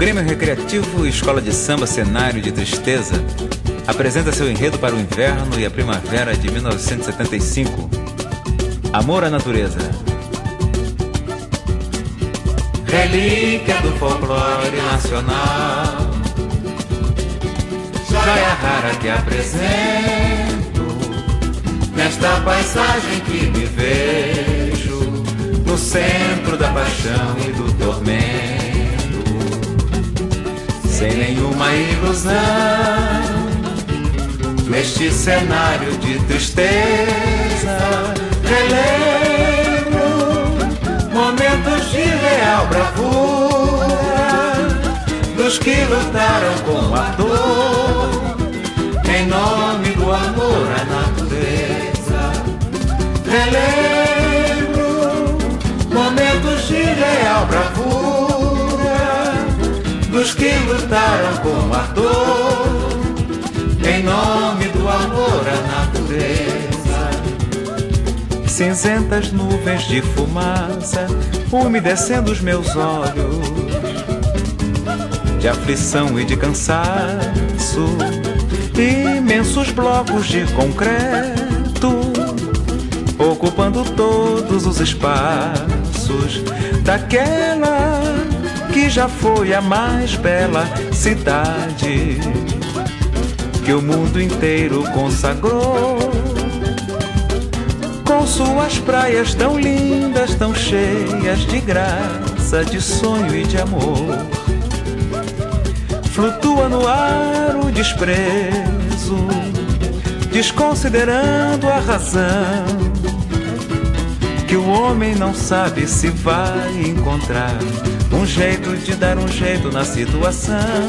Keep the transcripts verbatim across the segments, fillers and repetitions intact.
Grêmio Recreativo Escola de Samba Cenário de Tristeza apresenta seu enredo para o inverno e a primavera de mil novecentos e setenta e cinco. Amor à Natureza. Relíquia do folclore nacional, joia rara que apresento nesta paisagem que me vejo no centro da paixão e do tormento, sem nenhuma ilusão, neste cenário de tristeza. Relembro momentos de real bravura dos que lutaram com a dor em nome do amor à natureza. Relembro momentos de real bravura dos que lutaram com a dor em nome do amor à natureza. Cinzentas nuvens de fumaça umedecendo os meus olhos, de aflição e de cansaço, imensos blocos de concreto ocupando todos os espaços daquela que já foi a mais bela cidade que o mundo inteiro consagrou, com suas praias tão lindas, tão cheias de graça, de sonho e de amor. Flutua no ar o desprezo, desconsiderando a razão, que o homem não sabe se vai encontrar um jeito de dar um jeito na situação.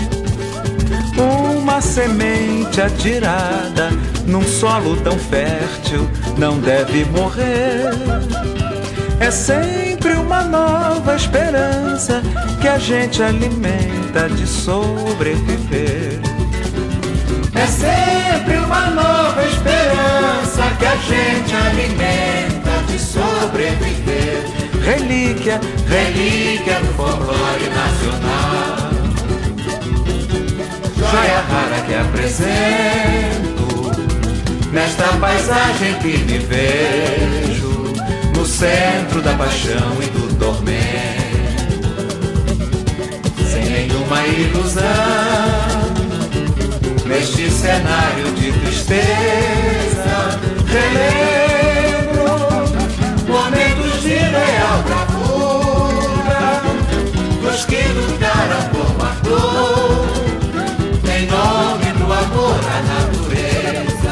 Uma semente atirada num solo tão fértil não deve morrer. É sempre uma nova esperança que a gente alimenta de sobreviver. É sempre uma nova esperança que a gente alimenta de sobreviver. Relíquia, relíquia do folclore nacional, joia rara que apresento nesta paisagem que me vejo no centro da paixão e do tormento, sem nenhuma ilusão, neste cenário de tristeza. Relembro momentos de real bravura dos que lutaram com a dor em nome do amor à natureza.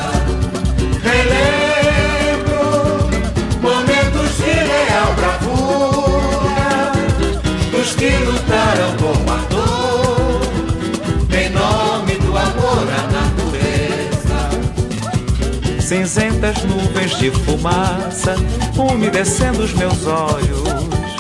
Relembro momentos de real bravura dos que lutaram com a dor em nome do amor à natureza. Cinzentas nuvens de fumaça umedecendo os meus olhos,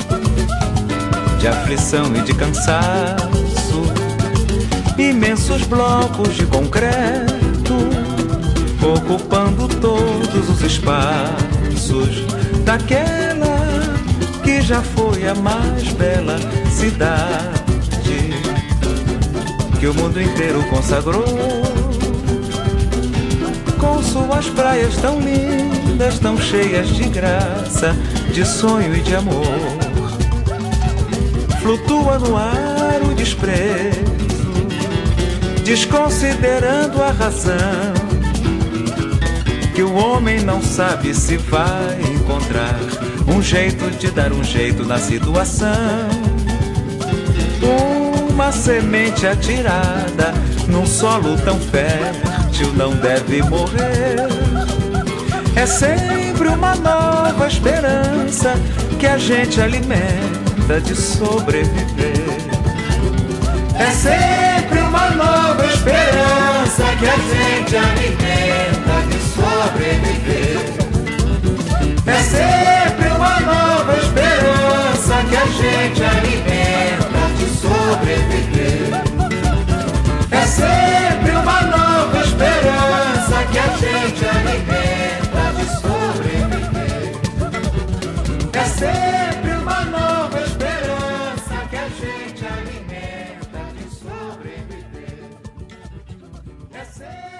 de aflição e de cansaço, imensos blocos de concreto ocupando todos os espaços daquela que já foi a mais bela cidade que o mundo inteiro consagrou, com suas praias tão lindas, tão cheias de graça, de sonho e de amor. Flutua no ar o desprezo, desconsiderando a razão, que o homem não sabe se vai encontrar um jeito de dar um jeito na situação. Uma semente atirada num solo tão fértil não deve morrer. É sempre uma nova esperança que a gente alimenta de sobreviver. É sempre uma nova esperança que a gente alimenta de sobreviver. É sempre uma nova esperança que a gente alimenta de sobreviver. É sempre uma nova esperança que a gente alimenta de sobreviver. É sempre uma nova esperança que a gente alimenta. ser.